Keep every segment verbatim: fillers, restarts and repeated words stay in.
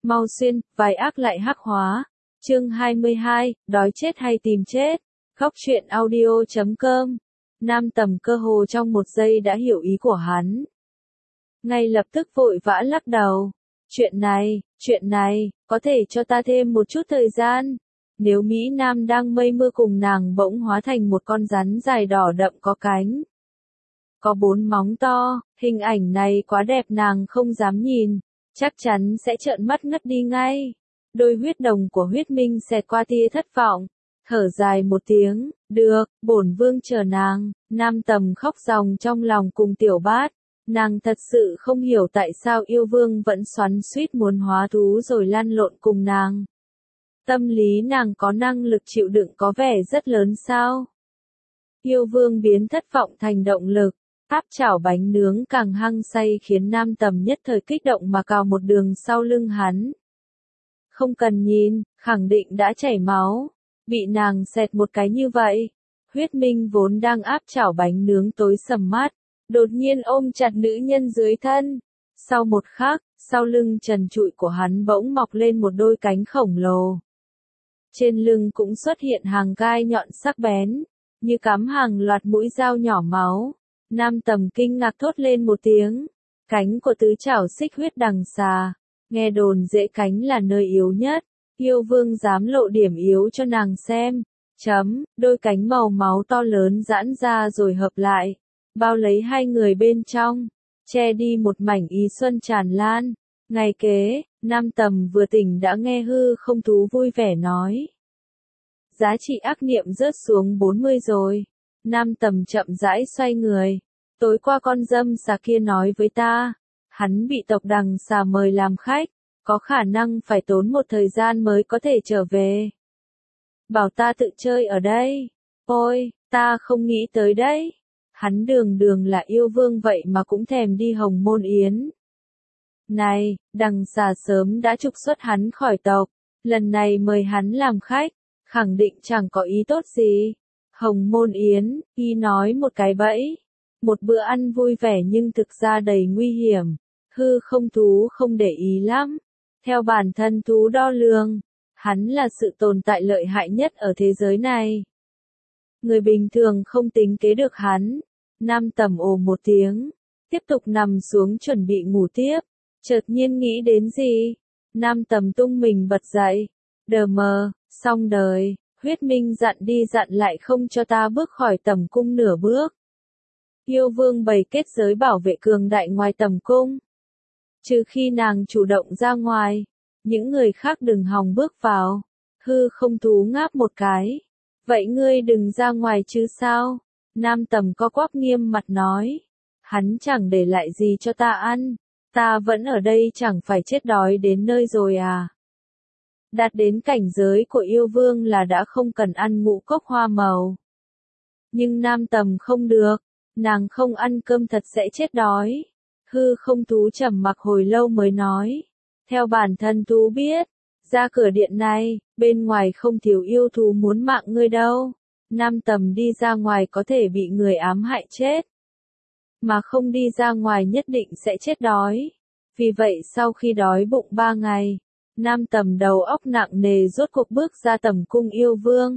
Mau xuyên, vài ác lại hắc hóa. Chương hai mươi hai, đói chết hay tìm chết. Góc truyện audio chấm com. Nam Tầm cơ hồ trong một giây đã hiểu ý của hắn. Ngay lập tức vội vã lắc đầu. Chuyện này, chuyện này, có thể cho ta thêm một chút thời gian. Nếu Mỹ Nam đang mây mưa cùng nàng bỗng hóa thành một con rắn dài đỏ đậm có cánh. Có bốn móng to, hình ảnh này quá đẹp nàng không dám nhìn, chắc chắn sẽ trợn mắt ngất đi ngay. Đôi huyết đồng của huyết minh xẹt qua tia thất vọng, thở dài một tiếng, được, bổn vương chờ nàng. Nam Tầm khóc ròng trong lòng cùng Tiểu Bát, nàng thật sự không hiểu tại sao yêu vương vẫn xoắn xuýt muốn hóa thú rồi lăn lộn cùng nàng. Tâm lý nàng có năng lực chịu đựng có vẻ rất lớn sao? Yêu vương biến thất vọng thành động lực, áp chảo bánh nướng càng hăng say khiến Nam Tầm nhất thời kích động mà cào một đường sau lưng hắn. Không cần nhìn, khẳng định đã chảy máu, bị nàng xẹt một cái như vậy. Huyết Minh vốn đang áp chảo bánh nướng tối sầm mắt, đột nhiên ôm chặt nữ nhân dưới thân. Sau một khắc, sau lưng trần trụi của hắn bỗng mọc lên một đôi cánh khổng lồ. Trên lưng cũng xuất hiện hàng gai nhọn sắc bén, như cắm hàng loạt mũi dao nhỏ máu. Nam Tầm kinh ngạc thốt lên một tiếng. Cánh của tứ trảo xích huyết đằng xà, nghe đồn rễ cánh là nơi yếu nhất. Yêu vương dám lộ điểm yếu cho nàng xem. Chấm, đôi cánh màu máu to lớn giãn ra rồi hợp lại, bao lấy hai người bên trong, che đi một mảnh ý xuân tràn lan. Ngày kế, Nam Tầm vừa tỉnh đã nghe hư không thú vui vẻ nói. Giá trị ác niệm rớt xuống bốn mươi rồi. Nam Tầm chậm rãi xoay người. Tối qua con dâm xà kia nói với ta, hắn bị tộc đằng xà mời làm khách, có khả năng phải tốn một thời gian mới có thể trở về. Bảo ta tự chơi ở đây. Ôi, ta không nghĩ tới đấy. Hắn đường đường là yêu vương vậy mà cũng thèm đi Hồng Môn Yến. Này, đằng xà sớm đã trục xuất hắn khỏi tộc, lần này mời hắn làm khách, khẳng định chẳng có ý tốt gì. Hồng Môn Yến, y nói một cái bẫy. Một bữa ăn vui vẻ nhưng thực ra đầy nguy hiểm. Hư không thú không để ý lắm. Theo bản thân thú đo lường, hắn là sự tồn tại lợi hại nhất ở thế giới này. Người bình thường không tính kế được hắn. Nam Tầm ồ một tiếng, tiếp tục nằm xuống chuẩn bị ngủ tiếp. Chợt nhiên nghĩ đến gì? Nam Tầm tung mình bật dậy. Đờ mờ, xong đời, huyết minh dặn đi dặn lại không cho ta bước khỏi tầm cung nửa bước. Yêu vương bày kết giới bảo vệ cường đại ngoài tầm cung. Trừ khi nàng chủ động ra ngoài, những người khác đừng hòng bước vào. Hư không thú ngáp một cái. Vậy ngươi đừng ra ngoài chứ sao? Nam Tầm co quắp nghiêm mặt nói. Hắn chẳng để lại gì cho ta ăn. Ta vẫn ở đây chẳng phải chết đói đến nơi rồi à? Đạt đến cảnh giới của yêu vương là đã không cần ăn ngũ cốc hoa màu. Nhưng Nam Tầm không được. Nàng không ăn cơm thật sẽ chết đói. Hư không thú trầm mặc hồi lâu mới nói. Theo bản thân thú biết, ra cửa điện này, bên ngoài không thiếu yêu thú muốn mạng ngươi đâu. Nam Tầm đi ra ngoài có thể bị người ám hại chết. Mà không đi ra ngoài nhất định sẽ chết đói. Vì vậy sau khi đói bụng ba ngày, Nam Tầm đầu óc nặng nề rốt cuộc bước ra tầm cung yêu vương.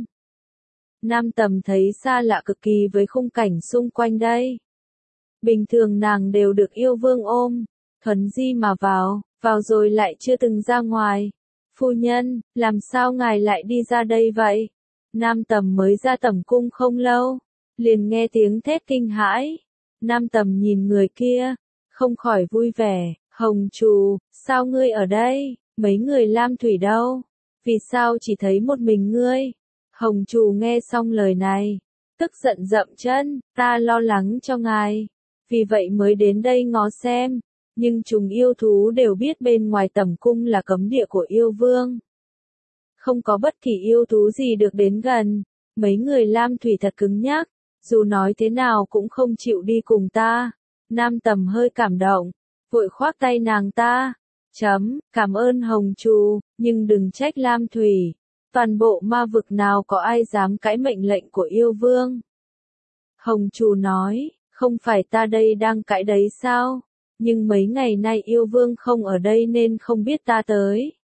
Nam Tầm thấy xa lạ cực kỳ với khung cảnh xung quanh đây. Bình thường nàng đều được yêu vương ôm, thuần di mà vào, vào rồi lại chưa từng ra ngoài. Phu nhân, làm sao ngài lại đi ra đây vậy? Nam Tầm mới ra tầm cung không lâu, liền nghe tiếng thét kinh hãi. Nam Tầm nhìn người kia, không khỏi vui vẻ. Hồng Trù, sao ngươi ở đây? Mấy người Lam Thủy đâu? Vì sao chỉ thấy một mình ngươi? Hồng Trù nghe xong lời này, tức giận dậm chân, ta lo lắng cho ngài, vì vậy mới đến đây ngó xem. Nhưng chúng yêu thú đều biết bên ngoài tầm cung là cấm địa của yêu vương. Không có bất kỳ yêu thú gì được đến gần. Mấy người Lam Thủy thật cứng nhắc, dù nói thế nào cũng không chịu đi cùng ta. Nam Tầm hơi cảm động, vội khoác tay nàng ta. Chấm, cảm ơn Hồng Trù, nhưng đừng trách Lam Thủy. Toàn bộ ma vực nào có ai dám cãi mệnh lệnh của yêu vương. Hồng Trù nói, không phải ta đây đang cãi đấy sao? Nhưng mấy ngày nay yêu vương không ở đây nên không biết ta tới.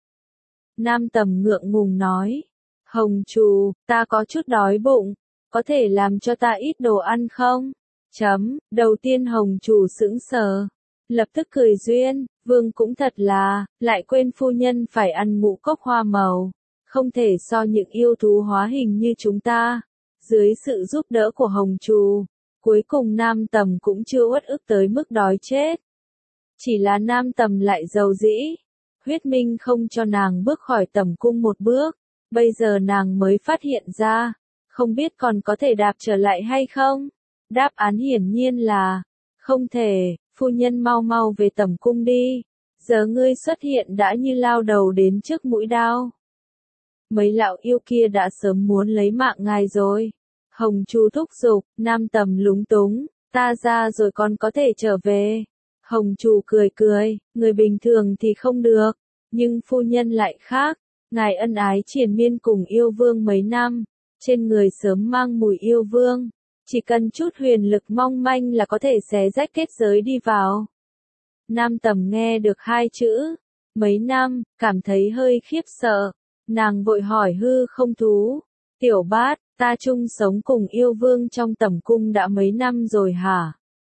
Nam Tầm ngượng ngùng nói. Hồng Trù, ta có chút đói bụng, có thể làm cho ta ít đồ ăn không? Chấm, đầu tiên Hồng Trù sững sờ, lập tức cười duyên, Vương cũng thật là, lại quên phu nhân phải ăn ngũ cốc hoa màu, không thể so những yêu thú hóa hình như chúng ta. Dưới sự giúp đỡ của Hồng Trù, cuối cùng Nam Tầm cũng chưa uất ức tới mức đói chết. Chỉ là Nam Tầm lại giàu dĩ, huyết minh không cho nàng bước khỏi tẩm cung một bước, bây giờ nàng mới phát hiện ra, không biết còn có thể đạp trở lại hay không? Đáp án hiển nhiên là, không thể, phu nhân mau mau về tẩm cung đi, giờ ngươi xuất hiện đã như lao đầu đến trước mũi đao. Mấy lão yêu kia đã sớm muốn lấy mạng ngài rồi. Hồng Trù thúc giục, Nam Tầm lúng túng, ta ra rồi còn có thể trở về. Hồng Trù cười cười, người bình thường thì không được, nhưng phu nhân lại khác, ngài ân ái triền miên cùng yêu vương mấy năm, trên người sớm mang mùi yêu vương, chỉ cần chút huyền lực mong manh là có thể xé rách kết giới đi vào. Nam Tầm nghe được hai chữ, mấy năm, cảm thấy hơi khiếp sợ, nàng vội hỏi hư không thú, tiểu bát, ta chung sống cùng yêu vương trong tẩm cung đã mấy năm rồi hả?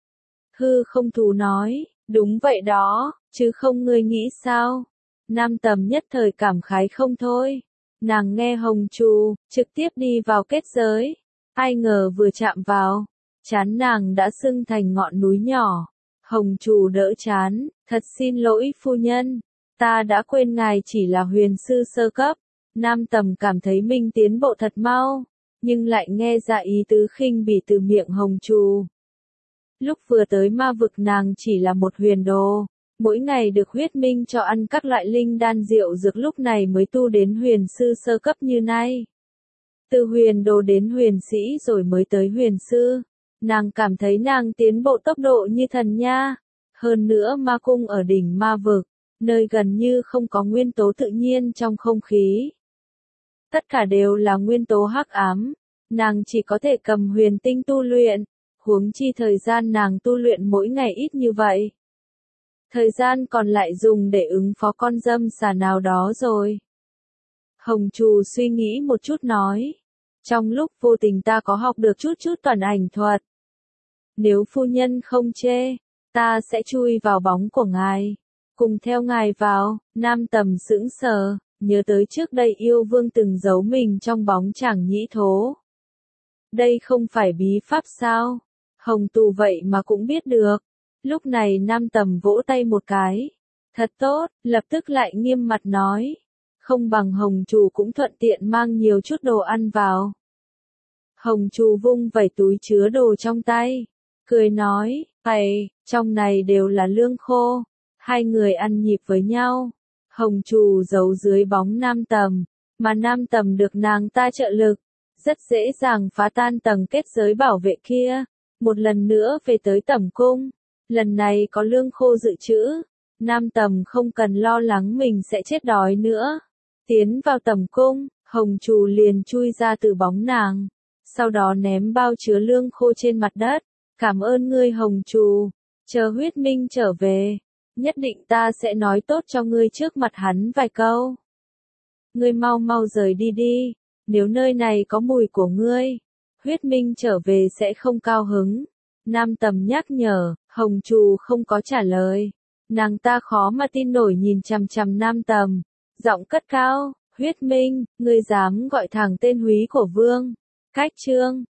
Hư không thú nói, đúng vậy đó, chứ không ngươi nghĩ sao? Nam Tầm nhất thời cảm khái không thôi. Nàng nghe Hồng Trù, trực tiếp đi vào kết giới. Ai ngờ vừa chạm vào, chán nàng đã sưng thành ngọn núi nhỏ. Hồng Trù đỡ chán, thật xin lỗi phu nhân, ta đã quên ngài chỉ là huyền sư sơ cấp. Nam Tầm cảm thấy mình tiến bộ thật mau, nhưng lại nghe ra ý tứ khinh bỉ từ miệng Hồng Trù. Lúc vừa tới ma vực nàng chỉ là một huyền đồ, mỗi ngày được huyết minh cho ăn các loại linh đan rượu dược, lúc này mới tu đến huyền sư sơ cấp như nay. Từ huyền đồ đến huyền sĩ rồi mới tới huyền sư, nàng cảm thấy nàng tiến bộ tốc độ như thần nha. Hơn nữa ma cung ở đỉnh ma vực, nơi gần như không có nguyên tố tự nhiên trong không khí. Tất cả đều là nguyên tố hắc ám, nàng chỉ có thể cầm huyền tinh tu luyện, huống chi thời gian nàng tu luyện mỗi ngày ít như vậy. Thời gian còn lại dùng để ứng phó con dâm xà nào đó rồi. Hồng Trù suy nghĩ một chút nói, trong lúc vô tình ta có học được chút chút toàn ảnh thuật. Nếu phu nhân không chê, ta sẽ chui vào bóng của ngài, cùng theo ngài vào. Nam Tầm sững sờ, nhớ tới trước đây yêu vương từng giấu mình trong bóng chàng nhĩ thố. Đây không phải bí pháp sao? Hồng Tù vậy mà cũng biết được. Lúc này Nam Tầm vỗ tay một cái. Thật tốt, lập tức lại nghiêm mặt nói. Không bằng Hồng Trù cũng thuận tiện mang nhiều chút đồ ăn vào. Hồng Trù vung vẩy túi chứa đồ trong tay, cười nói, "Ây, trong này đều là lương khô." Hai người ăn nhịp với nhau. Hồng Trù giấu dưới bóng Nam Tầm, mà Nam Tầm được nàng ta trợ lực, rất dễ dàng phá tan tầng kết giới bảo vệ kia, một lần nữa về tới tẩm cung. Lần này có lương khô dự trữ, Nam Tầm không cần lo lắng mình sẽ chết đói nữa. Tiến vào tẩm cung, Hồng Trù liền chui ra từ bóng nàng, sau đó ném bao chứa lương khô trên mặt đất. Cảm ơn ngươi Hồng Trù, chờ huyết minh trở về, nhất định ta sẽ nói tốt cho ngươi trước mặt hắn vài câu. Ngươi mau mau rời đi đi, nếu nơi này có mùi của ngươi, huyết minh trở về sẽ không cao hứng. Nam Tầm nhắc nhở, Hồng Trù không có trả lời. Nàng ta khó mà tin nổi nhìn chằm chằm Nam Tầm, giọng cất cao, huyết minh, ngươi dám gọi thẳng tên húy của vương. Cách chương